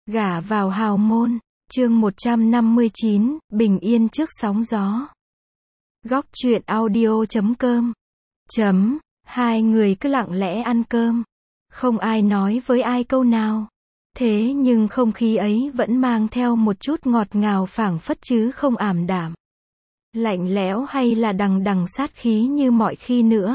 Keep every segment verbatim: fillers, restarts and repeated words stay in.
Gả vào hào môn, chương một trăm năm mươi chín, bình yên trước sóng gió. Góc truyện audio chấm com. Chấm, hai người cứ lặng lẽ ăn cơm. Không ai nói với ai câu nào. Thế nhưng không khí ấy vẫn mang theo một chút ngọt ngào phảng phất chứ không ảm đạm. Lạnh lẽo hay là đằng đằng sát khí như mọi khi nữa.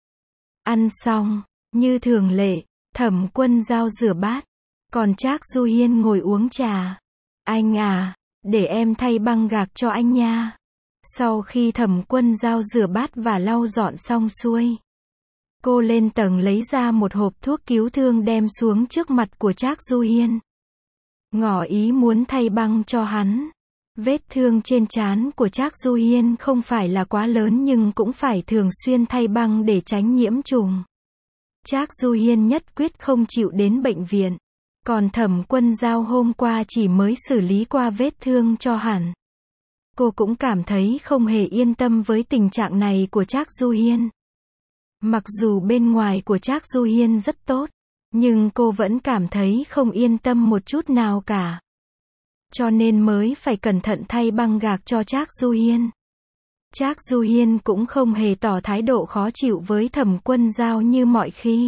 Ăn xong, như thường lệ, Thẩm Quân Dao rửa bát. Còn Trác Du Hiên ngồi uống trà. Anh à, để em thay băng gạc cho anh nha. Sau khi Thẩm Quân Dao rửa bát và lau dọn xong xuôi, cô lên tầng lấy ra một hộp thuốc cứu thương đem xuống trước mặt của Trác Du Hiên. Ngỏ ý muốn thay băng cho hắn. Vết thương trên trán của Trác Du Hiên không phải là quá lớn nhưng cũng phải thường xuyên thay băng để tránh nhiễm trùng. Trác Du Hiên nhất quyết không chịu đến bệnh viện. Còn Thẩm Quân Dao hôm qua chỉ mới xử lý qua vết thương cho hắn. Cô cũng cảm thấy không hề yên tâm với tình trạng này của Trác Du Hiên. Mặc dù bên ngoài của Trác Du Hiên rất tốt, nhưng cô vẫn cảm thấy không yên tâm một chút nào cả. Cho nên mới phải cẩn thận thay băng gạc cho Trác Du Hiên. Trác Du Hiên cũng không hề tỏ thái độ khó chịu với Thẩm Quân Dao như mọi khi.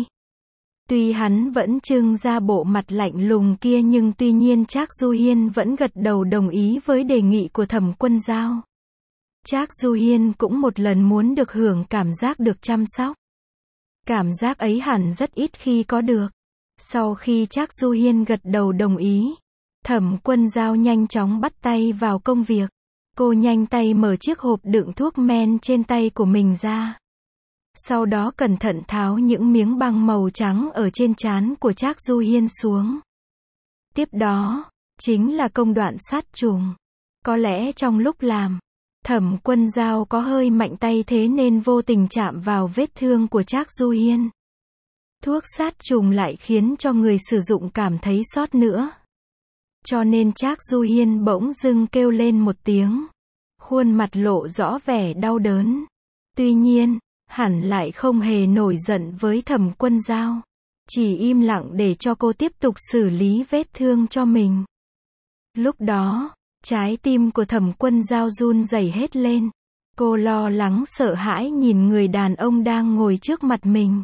Tuy hắn vẫn trưng ra bộ mặt lạnh lùng kia nhưng tuy nhiên Trác Du Hiên vẫn gật đầu đồng ý với đề nghị của Thẩm Quân Dao. Trác Du Hiên cũng một lần muốn được hưởng cảm giác được chăm sóc. Cảm giác ấy hẳn rất ít khi có được. Sau khi Trác Du Hiên gật đầu đồng ý, Thẩm Quân Dao nhanh chóng bắt tay vào công việc. Cô nhanh tay mở chiếc hộp đựng thuốc men trên tay của mình ra. Sau đó cẩn thận tháo những miếng băng màu trắng ở trên trán của Trác Du Hiên xuống. Tiếp đó, chính là công đoạn sát trùng. Có lẽ trong lúc làm, Thẩm Quân Dao có hơi mạnh tay thế nên vô tình chạm vào vết thương của Trác Du Hiên. Thuốc sát trùng lại khiến cho người sử dụng cảm thấy sót nữa. Cho nên Trác Du Hiên bỗng dưng kêu lên một tiếng. Khuôn mặt lộ rõ vẻ đau đớn. Tuy nhiên, hẳn lại không hề nổi giận với Thẩm Quân Dao. Chỉ im lặng để cho cô tiếp tục xử lý vết thương cho mình. Lúc đó, trái tim của Thẩm Quân Dao run rẩy hết lên. Cô lo lắng sợ hãi nhìn người đàn ông đang ngồi trước mặt mình.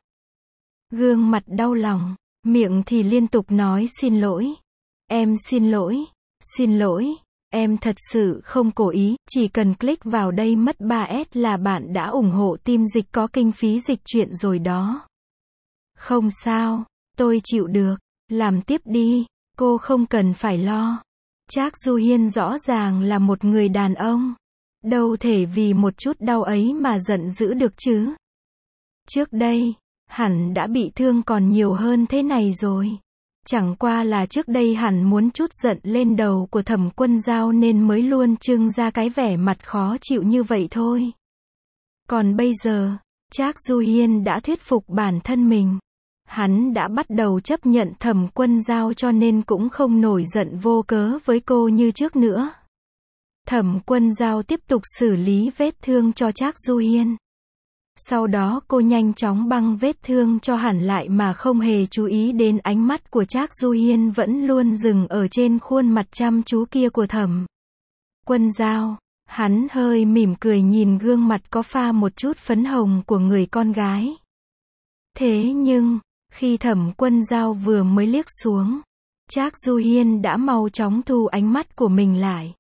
Gương mặt đau lòng, miệng thì liên tục nói xin lỗi. Em xin lỗi, xin lỗi, em thật sự không cố ý, chỉ cần click vào đây mất ba S là bạn đã ủng hộ team dịch có kinh phí dịch truyện rồi đó. Không sao, tôi chịu được, làm tiếp đi, cô không cần phải lo. Trác Du Hiên rõ ràng là một người đàn ông. Đâu thể vì một chút đau ấy mà giận dữ được chứ. Trước đây, hẳn đã bị thương còn nhiều hơn thế này rồi. Chẳng qua là trước đây hẳn muốn chút giận lên đầu của Thẩm Quân Dao nên mới luôn trưng ra cái vẻ mặt khó chịu như vậy thôi. Còn bây giờ, Trác Du Hiên đã thuyết phục bản thân mình. Hắn đã bắt đầu chấp nhận Thẩm Quân Dao cho nên cũng không nổi giận vô cớ với cô như trước nữa. Thẩm Quân Dao tiếp tục xử lý vết thương cho Trác Du Hiên. Sau đó cô nhanh chóng băng vết thương cho hẳn lại mà không hề chú ý đến ánh mắt của Trác Du Hiên vẫn luôn dừng ở trên khuôn mặt chăm chú kia của Thẩm Quân Dao. Hắn hơi mỉm cười nhìn gương mặt có pha một chút phấn hồng của người con gái. Thế nhưng, khi Thẩm Quân Dao vừa mới liếc xuống, Trác Du Hiên đã mau chóng thu ánh mắt của mình lại.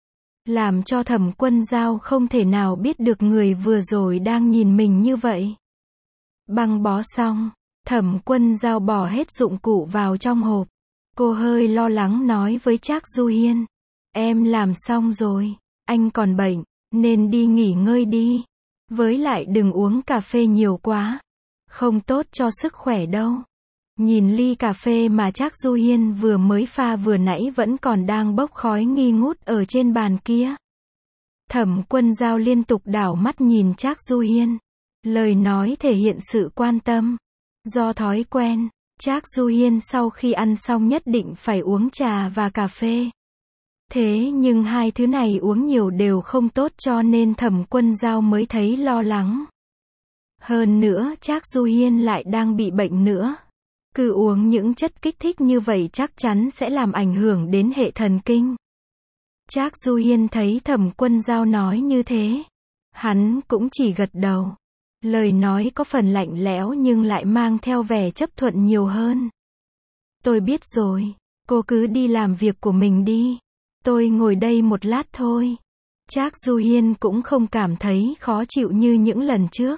Làm cho Thẩm Quân Dao không thể nào biết được người vừa rồi đang nhìn mình như vậy. Băng bó xong, Thẩm Quân Dao bỏ hết dụng cụ vào trong hộp. Cô hơi lo lắng nói với Trác Du Hiên. Em làm xong rồi, anh còn bệnh, nên đi nghỉ ngơi đi. Với lại đừng uống cà phê nhiều quá. Không tốt cho sức khỏe đâu. Nhìn ly cà phê mà Trác Du Hiên vừa mới pha vừa nãy vẫn còn đang bốc khói nghi ngút ở trên bàn kia. Thẩm Quân Dao liên tục đảo mắt nhìn Trác Du Hiên. Lời nói thể hiện sự quan tâm. Do thói quen, Trác Du Hiên sau khi ăn xong nhất định phải uống trà và cà phê. Thế nhưng hai thứ này uống nhiều đều không tốt cho nên Thẩm Quân Dao mới thấy lo lắng. Hơn nữa Trác Du Hiên lại đang bị bệnh nữa. Cứ uống những chất kích thích như vậy chắc chắn sẽ làm ảnh hưởng đến hệ thần kinh. Trác Du Hiên thấy Thẩm Quân Dao nói như thế. Hắn cũng chỉ gật đầu. Lời nói có phần lạnh lẽo nhưng lại mang theo vẻ chấp thuận nhiều hơn. Tôi biết rồi, cô cứ đi làm việc của mình đi. Tôi ngồi đây một lát thôi. Trác Du Hiên cũng không cảm thấy khó chịu như những lần trước.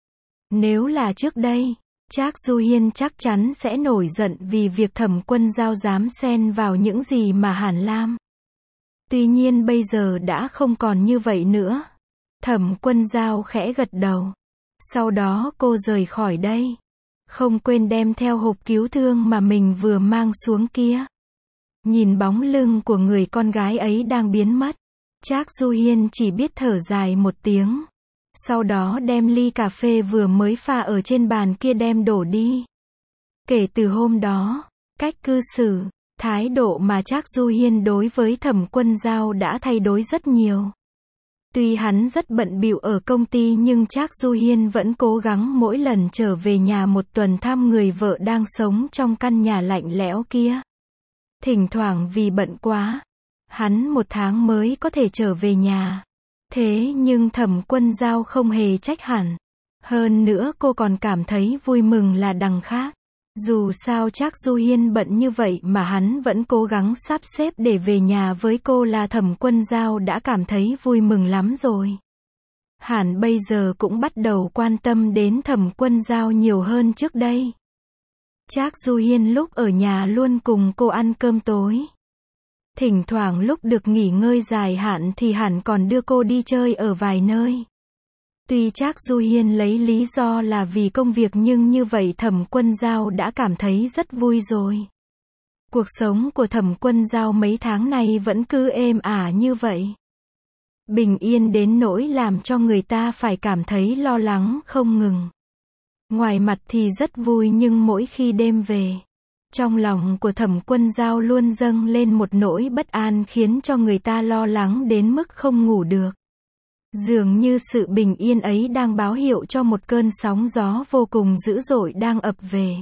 Nếu là trước đây, Trác Du Hiên chắc chắn sẽ nổi giận vì việc Thẩm Quân Dao dám xen vào những gì mà Hàn Lam. Tuy nhiên bây giờ đã không còn như vậy nữa. Thẩm Quân Dao khẽ gật đầu. Sau đó cô rời khỏi đây. Không quên đem theo hộp cứu thương mà mình vừa mang xuống kia. Nhìn bóng lưng của người con gái ấy đang biến mất. Trác Du Hiên chỉ biết thở dài một tiếng. Sau đó đem ly cà phê vừa mới pha ở trên bàn kia đem đổ đi. Kể từ hôm đó, cách cư xử, thái độ mà Trác Du Hiên đối với Thẩm Quân Dao đã thay đổi rất nhiều. Tuy hắn rất bận bịu ở công ty nhưng Trác Du Hiên vẫn cố gắng mỗi lần trở về nhà một tuần thăm người vợ đang sống trong căn nhà lạnh lẽo kia. Thỉnh thoảng vì bận quá, hắn một tháng mới có thể trở về nhà. Thế nhưng Thẩm Quân Dao không hề trách hẳn. Hơn nữa cô còn cảm thấy vui mừng là đằng khác. Dù sao Trác Du Hiên bận như vậy mà hắn vẫn cố gắng sắp xếp để về nhà với cô là Thẩm Quân Dao đã cảm thấy vui mừng lắm rồi. Hẳn bây giờ cũng bắt đầu quan tâm đến Thẩm Quân Dao nhiều hơn trước đây. Trác Du Hiên lúc ở nhà luôn cùng cô ăn cơm tối. Thỉnh thoảng lúc được nghỉ ngơi dài hạn thì hẳn còn đưa cô đi chơi ở vài nơi. Tuy Trác Du Hiên lấy lý do là vì công việc nhưng như vậy Thẩm Quân Dao đã cảm thấy rất vui rồi. Cuộc sống của Thẩm Quân Dao mấy tháng này vẫn cứ êm ả như vậy. Bình yên đến nỗi làm cho người ta phải cảm thấy lo lắng không ngừng. Ngoài mặt thì rất vui nhưng mỗi khi đêm về, trong lòng của Thẩm Quân Dao luôn dâng lên một nỗi bất an khiến cho người ta lo lắng đến mức không ngủ được. Dường như sự bình yên ấy đang báo hiệu cho một cơn sóng gió vô cùng dữ dội đang ập về.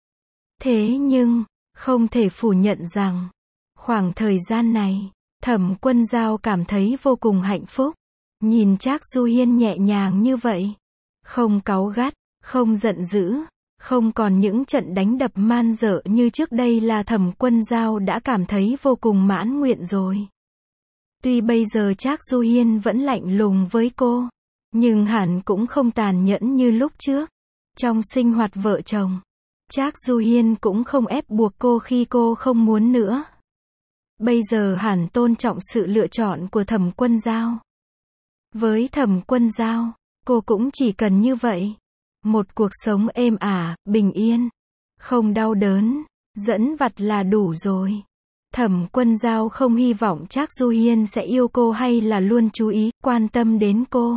Thế nhưng, không thể phủ nhận rằng, khoảng thời gian này, Thẩm Quân Dao cảm thấy vô cùng hạnh phúc. Nhìn Trác Du Hiên nhẹ nhàng như vậy, không cáu gắt, không giận dữ, không còn những trận đánh đập man dợ như trước đây là Thẩm Quân Dao đã cảm thấy vô cùng mãn nguyện rồi. Tuy bây giờ Trác Du Hiên vẫn lạnh lùng với cô, nhưng hẳn cũng không tàn nhẫn như lúc trước. Trong sinh hoạt vợ chồng, Trác Du Hiên cũng không ép buộc cô khi cô không muốn nữa. Bây giờ hẳn tôn trọng sự lựa chọn của Thẩm Quân Dao. Với Thẩm Quân Dao, cô cũng chỉ cần như vậy. Một cuộc sống êm ả, bình yên, không đau đớn, dẫn vặt là đủ rồi. Thẩm Quân Dao không hy vọng Trác Du Hiên sẽ yêu cô hay là luôn chú ý, quan tâm đến cô.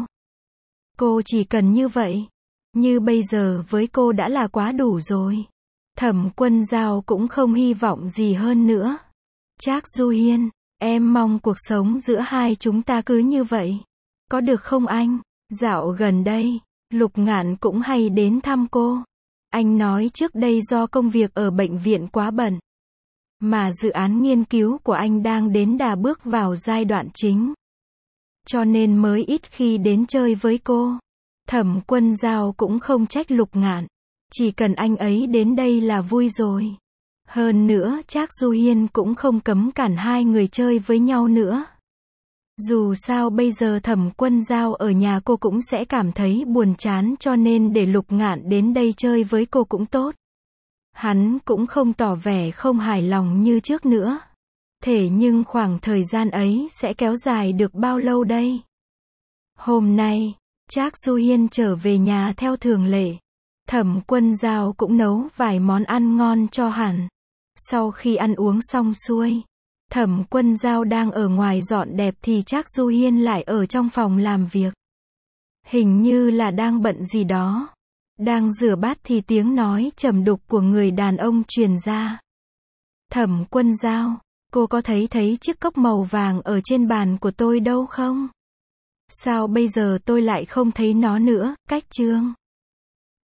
Cô chỉ cần như vậy. Như bây giờ với cô đã là quá đủ rồi. Thẩm Quân Dao cũng không hy vọng gì hơn nữa. Trác Du Hiên, em mong cuộc sống giữa hai chúng ta cứ như vậy. Có được không anh? Dạo gần đây, Lục Ngạn cũng hay đến thăm cô. Anh nói trước đây do công việc ở bệnh viện quá bận, mà dự án nghiên cứu của anh đang đến đà bước vào giai đoạn chính. Cho nên mới ít khi đến chơi với cô. Thẩm Quân Dao cũng không trách Lục Ngạn. Chỉ cần anh ấy đến đây là vui rồi. Hơn nữa Trác Du Hiên cũng không cấm cản hai người chơi với nhau nữa. Dù sao bây giờ Thẩm Quân Dao ở nhà cô cũng sẽ cảm thấy buồn chán cho nên để Lục Ngạn đến đây chơi với cô cũng tốt. Hắn cũng không tỏ vẻ không hài lòng như trước nữa. Thế nhưng khoảng thời gian ấy sẽ kéo dài được bao lâu đây? Hôm nay, Trác Du Hiên trở về nhà theo thường lệ. Thẩm Quân Dao cũng nấu vài món ăn ngon cho hắn. Sau khi ăn uống xong xuôi, Thẩm Quân Dao đang ở ngoài dọn dẹp thì Trác Du Hiên lại ở trong phòng làm việc. Hình như là đang bận gì đó. Đang rửa bát thì tiếng nói trầm đục của người đàn ông truyền ra. Thẩm Quân Dao, cô có thấy thấy chiếc cốc màu vàng ở trên bàn của tôi đâu không? Sao bây giờ tôi lại không thấy nó nữa? Cách chương